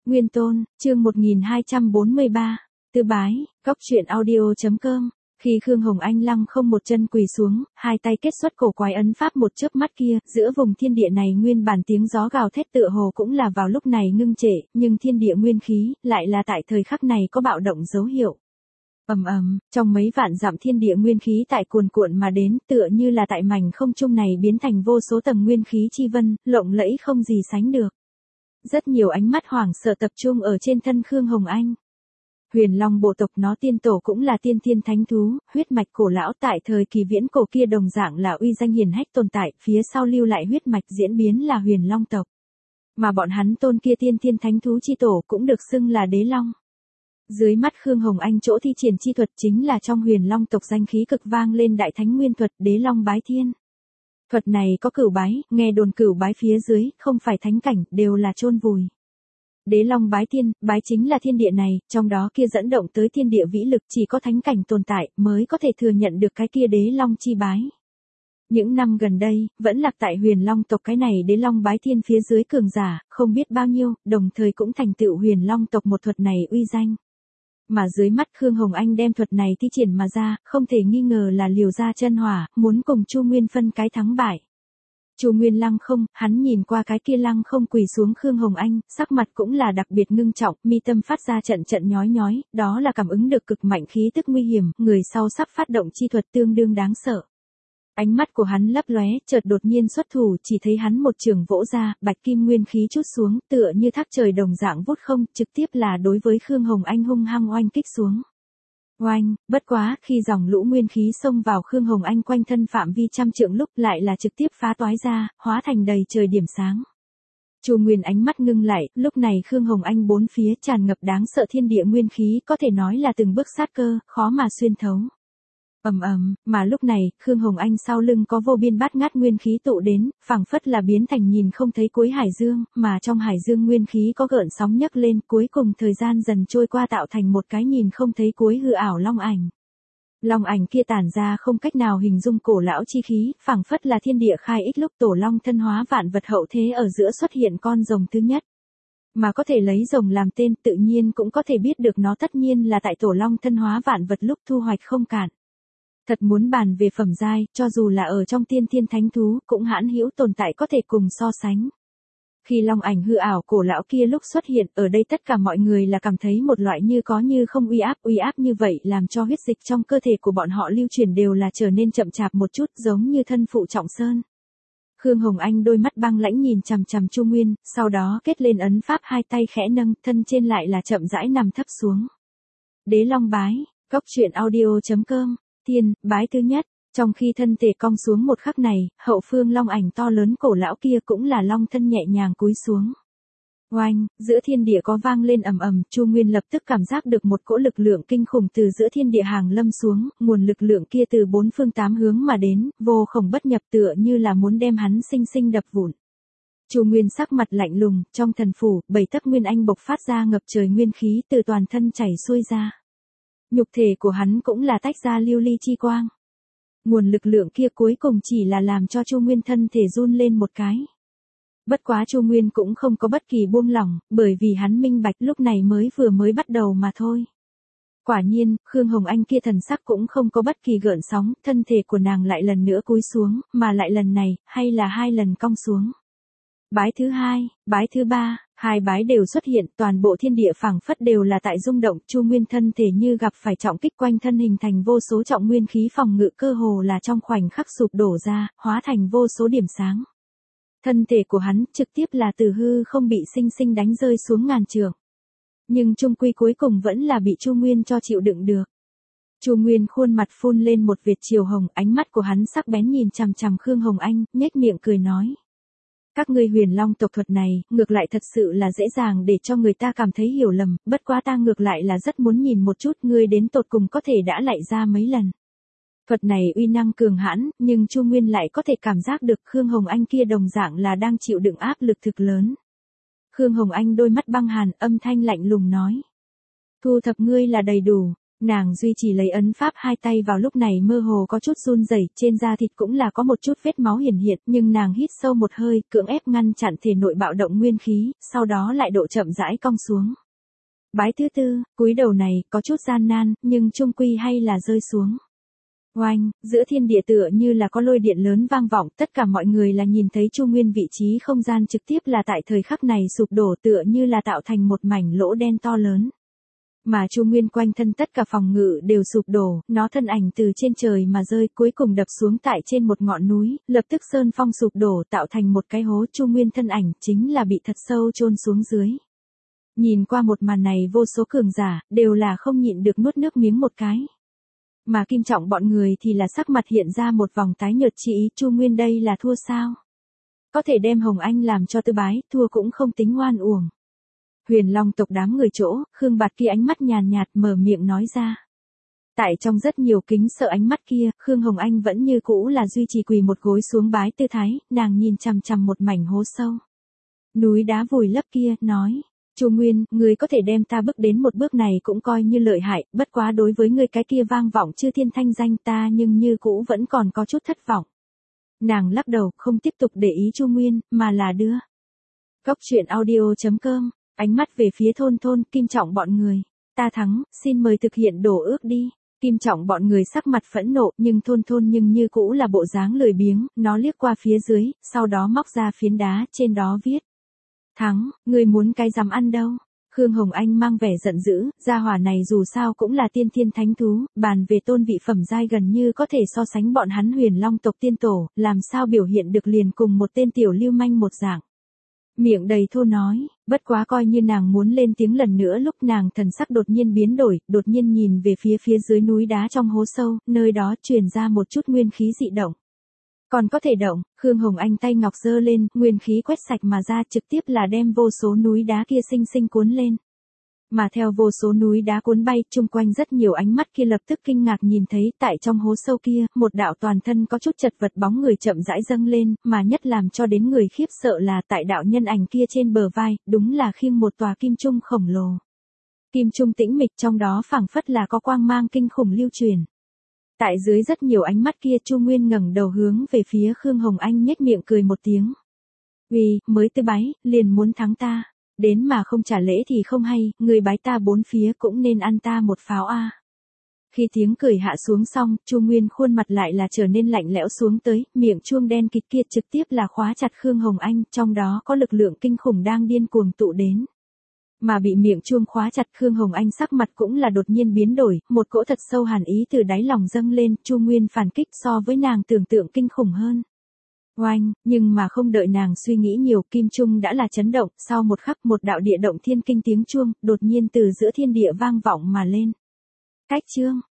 Nguyên Tôn, chương 1243, Tư Bái, Cóc truyện audio.com. Khi Khương Hồng Anh lăng không một chân quỳ xuống, hai tay kết xuất cổ quái ấn pháp một chớp mắt kia, giữa vùng thiên địa này nguyên bản tiếng gió gào thét tựa hồ cũng là vào lúc này ngưng trệ, nhưng thiên địa nguyên khí, lại là tại thời khắc này có bạo động dấu hiệu. Ầm ầm, trong mấy vạn dặm thiên địa nguyên khí tại cuồn cuộn mà đến, tựa như là tại mảnh không trung này biến thành vô số tầng nguyên khí chi vân, lộng lẫy không gì sánh được. Rất nhiều ánh mắt hoảng sợ tập trung ở trên thân Khương Hồng Anh. Huyền Long bộ tộc nó tiên tổ cũng là tiên thiên thánh thú, huyết mạch cổ lão tại thời kỳ viễn cổ kia đồng dạng là uy danh hiển hách tồn tại, phía sau lưu lại huyết mạch diễn biến là Huyền Long tộc. Mà bọn hắn tôn kia tiên thiên thánh thú chi tổ cũng được xưng là Đế Long. Dưới mắt Khương Hồng Anh chỗ thi triển chi thuật chính là trong Huyền Long tộc danh khí cực vang lên đại thánh nguyên thuật Đế Long bái thiên. Thuật này có cửu bái, nghe đồn cửu bái phía dưới, không phải thánh cảnh, đều là chôn vùi. Đế Long bái thiên, bái chính là thiên địa này, trong đó kia dẫn động tới thiên địa vĩ lực chỉ có thánh cảnh tồn tại, mới có thể thừa nhận được cái kia Đế Long chi bái. Những năm gần đây, vẫn lạc tại Huyền Long tộc cái này Đế Long bái thiên phía dưới cường giả, không biết bao nhiêu, đồng thời cũng thành tựu Huyền Long tộc một thuật này uy danh. Mà dưới mắt Khương Hồng Anh đem thuật này thi triển mà ra, không thể nghi ngờ là liều ra chân hỏa, muốn cùng Chu Nguyên phân cái thắng bại. Chu Nguyên lăng không, hắn nhìn qua cái kia lăng không quỳ xuống Khương Hồng Anh, sắc mặt cũng là đặc biệt ngưng trọng, mi tâm phát ra trận trận nhói nhói, đó là cảm ứng được cực mạnh khí tức nguy hiểm, người sau sắp phát động chi thuật tương đương đáng sợ. Ánh mắt của hắn lấp lóe, chợt đột nhiên xuất thủ, chỉ thấy hắn một trường vỗ ra, bạch kim nguyên khí trút xuống, tựa như thác trời đồng dạng vút không, trực tiếp là đối với Khương Hồng Anh hung hăng oanh kích xuống. Oanh, bất quá, khi dòng lũ nguyên khí xông vào Khương Hồng Anh quanh thân phạm vi trăm trượng lúc lại là trực tiếp phá toái ra, hóa thành đầy trời điểm sáng. Chu Nguyên ánh mắt ngưng lại, lúc này Khương Hồng Anh bốn phía tràn ngập đáng sợ thiên địa nguyên khí, có thể nói là từng bước sát cơ, khó mà xuyên thấu. Ầm ầm, mà lúc này, Khương Hồng Anh sau lưng có vô biên bát ngát nguyên khí tụ đến, phảng phất là biến thành nhìn không thấy cuối hải dương, mà trong hải dương nguyên khí có gợn sóng nhấc lên, cuối cùng thời gian dần trôi qua tạo thành một cái nhìn không thấy cuối hư ảo long ảnh. Long ảnh kia tản ra không cách nào hình dung cổ lão chi khí, phảng phất là thiên địa khai ích lúc tổ long thân hóa vạn vật hậu thế ở giữa xuất hiện con rồng thứ nhất. Mà có thể lấy rồng làm tên, tự nhiên cũng có thể biết được nó tất nhiên là tại tổ long thân hóa vạn vật lúc thu hoạch không cạn. Thật muốn bàn về phẩm giai, cho dù là ở trong tiên thiên thánh thú, cũng hãn hữu tồn tại có thể cùng so sánh. Khi long ảnh hư ảo cổ lão kia lúc xuất hiện, ở đây tất cả mọi người là cảm thấy một loại như có như không uy áp như vậy làm cho huyết dịch trong cơ thể của bọn họ lưu chuyển đều là trở nên chậm chạp một chút, giống như thân phụ trọng sơn. Khương Hồng Anh đôi mắt băng lãnh nhìn chằm chằm Chu Nguyên, sau đó kết lên ấn pháp hai tay khẽ nâng, thân trên lại là chậm rãi nằm thấp xuống. Đế Long bái, Cóc truyện audio.com. Tiên, bái thứ nhất, trong khi thân thể cong xuống một khắc này, hậu phương long ảnh to lớn cổ lão kia cũng là long thân nhẹ nhàng cúi xuống. Oanh, giữa thiên địa có vang lên ầm ầm, Chu Nguyên lập tức cảm giác được một cỗ lực lượng kinh khủng từ giữa thiên địa hàng lâm xuống, nguồn lực lượng kia từ bốn phương tám hướng mà đến, vô khổng bất nhập tựa như là muốn đem hắn sinh sinh đập vụn. Chu Nguyên sắc mặt lạnh lùng, trong thần phủ, 7 tấc nguyên anh bộc phát ra ngập trời nguyên khí từ toàn thân chảy xuôi ra. Nhục thể của hắn cũng là tách ra lưu ly chi quang. Nguồn lực lượng kia cuối cùng chỉ là làm cho Chu Nguyên thân thể run lên một cái. Bất quá Chu Nguyên cũng không có bất kỳ buông lỏng, bởi vì hắn minh bạch lúc này mới bắt đầu mà thôi. Quả nhiên, Khương Hồng Anh kia thần sắc cũng không có bất kỳ gợn sóng, thân thể của nàng lại lần nữa cúi xuống, mà lại lần này, hay là 2 lần cong xuống. Bái thứ 2, bái thứ 3, 2 bái đều xuất hiện, toàn bộ thiên địa phảng phất đều là tại rung động, Chu Nguyên thân thể như gặp phải trọng kích quanh thân hình thành vô số trọng nguyên khí phòng ngự cơ hồ là trong khoảnh khắc sụp đổ ra, hóa thành vô số điểm sáng. Thân thể của hắn trực tiếp là từ hư không bị sinh sinh đánh rơi xuống ngàn trượng. Nhưng chung quy cuối cùng vẫn là bị Chu Nguyên cho chịu đựng được. Chu Nguyên khuôn mặt phun lên một vệt chiều hồng, ánh mắt của hắn sắc bén nhìn chằm chằm Khương Hồng Anh, nhếch miệng cười nói. Các ngươi Huyền Long tộc thuật này, ngược lại thật sự là dễ dàng để cho người ta cảm thấy hiểu lầm, bất quá ta ngược lại là rất muốn nhìn một chút ngươi đến tột cùng có thể đã lạy ra mấy lần. Thuật này uy năng cường hãn, nhưng Chu Nguyên lại có thể cảm giác được Khương Hồng Anh kia đồng dạng là đang chịu đựng áp lực thực lớn. Khương Hồng Anh đôi mắt băng hàn, âm thanh lạnh lùng nói. Thu thập ngươi là đầy đủ, Nàng duy trì lấy ấn pháp hai tay vào lúc này mơ hồ có chút run rẩy, trên da thịt cũng là có một chút vết máu hiển hiện, nhưng nàng hít sâu một hơi, cưỡng ép ngăn chặn thể nội bạo động nguyên khí, sau đó lại độ chậm rãi cong xuống. Bái thứ tư, cúi đầu này, có chút gian nan, nhưng chung quy hay là rơi xuống. Oanh, giữa thiên địa tựa như là có lôi điện lớn vang vọng, tất cả mọi người là nhìn thấy Chu Nguyên vị trí không gian trực tiếp là tại thời khắc này sụp đổ tựa như là tạo thành một mảnh lỗ đen to lớn. Mà Chu Nguyên quanh thân tất cả phòng ngự đều sụp đổ, nó thân ảnh từ trên trời mà rơi cuối cùng đập xuống tại trên một ngọn núi, lập tức sơn phong sụp đổ tạo thành một cái hố. Chu Nguyên thân ảnh chính là bị thật sâu chôn xuống dưới. Nhìn qua một màn này vô số cường giả, đều là không nhịn được nuốt nước miếng một cái. Mà Kim Trọng bọn người thì là sắc mặt hiện ra một vòng tái nhợt chỉ ý Chu Nguyên đây là thua sao? Có thể đem Hồng Anh làm cho tư bái, thua cũng không tính oan uổng. Huyền Long tộc đám người chỗ, Khương Bạt kia ánh mắt nhàn nhạt mở miệng nói ra. Tại trong rất nhiều kính sợ ánh mắt kia, Khương Hồng Anh vẫn như cũ là duy trì quỳ một gối xuống bái tư thái, nàng nhìn chằm chằm một mảnh hố sâu. Núi đá vùi lấp kia, nói. Chu Nguyên, ngươi có thể đem ta bước đến một bước này cũng coi như lợi hại, bất quá đối với ngươi cái kia vang vọng chư thiên thanh danh ta nhưng như cũ vẫn còn có chút thất vọng. Nàng lắc đầu, không tiếp tục để ý Chu Nguyên, mà là đưa. Cốc truyện audio.com, ánh mắt về phía Thôn, Kim Trọng bọn người. Ta thắng, xin mời thực hiện đổ ước đi. Kim Trọng bọn người sắc mặt phẫn nộ, nhưng Thôn nhưng như cũ là bộ dáng lười biếng, nó liếc qua phía dưới, sau đó móc ra phiến đá, trên đó viết. Thắng, ngươi muốn cái dám ăn đâu. Khương Hồng Anh mang vẻ giận dữ, gia hỏa này dù sao cũng là tiên thiên thánh thú, bàn về tôn vị phẩm giai gần như có thể so sánh bọn hắn Huyền Long tộc tiên tổ, làm sao biểu hiện được liền cùng một tên tiểu lưu manh một dạng. Miệng đầy thô nói, bất quá coi như nàng muốn lên tiếng lần nữa lúc nàng thần sắc đột nhiên biến đổi, đột nhiên nhìn về phía dưới núi đá trong hố sâu, nơi đó truyền ra một chút nguyên khí dị động. Còn có thể động, Khương Hồng Anh tay ngọc giơ lên, nguyên khí quét sạch mà ra trực tiếp là đem vô số núi đá kia sinh sinh cuốn lên. Mà theo vô số núi đá cuốn bay, chung quanh rất nhiều ánh mắt kia lập tức kinh ngạc nhìn thấy, tại trong hố sâu kia, một đạo toàn thân có chút chật vật bóng người chậm rãi dâng lên, mà nhất làm cho đến người khiếp sợ là tại đạo nhân ảnh kia trên bờ vai, đúng là khiêng một tòa kim trung khổng lồ. Kim trung tĩnh mịch trong đó phảng phất là có quang mang kinh khủng lưu truyền. Tại dưới rất nhiều ánh mắt kia Chu Nguyên ngẩng đầu hướng về phía Khương Hồng Anh nhếch miệng cười một tiếng. Uy, mới tới bái, liền muốn thắng ta. Đến mà không trả lễ thì không hay, người bái ta bốn phía cũng nên ăn ta một pháo a. Khi tiếng cười hạ xuống xong, Chu Nguyên khuôn mặt lại là trở nên lạnh lẽo xuống tới, miệng chuông đen kịt kia trực tiếp là khóa chặt Khương Hồng Anh, trong đó có lực lượng kinh khủng đang điên cuồng tụ đến. Mà bị miệng chuông khóa chặt Khương Hồng Anh sắc mặt cũng là đột nhiên biến đổi, một cỗ thật sâu hàn ý từ đáy lòng dâng lên, Chu Nguyên phản kích so với nàng tưởng tượng kinh khủng hơn. Oanh, nhưng mà không đợi nàng suy nghĩ nhiều, kim trung đã là chấn động, sau một khắc một đạo địa động thiên kinh tiếng chuông, đột nhiên từ giữa thiên địa vang vọng mà lên. Cách chương,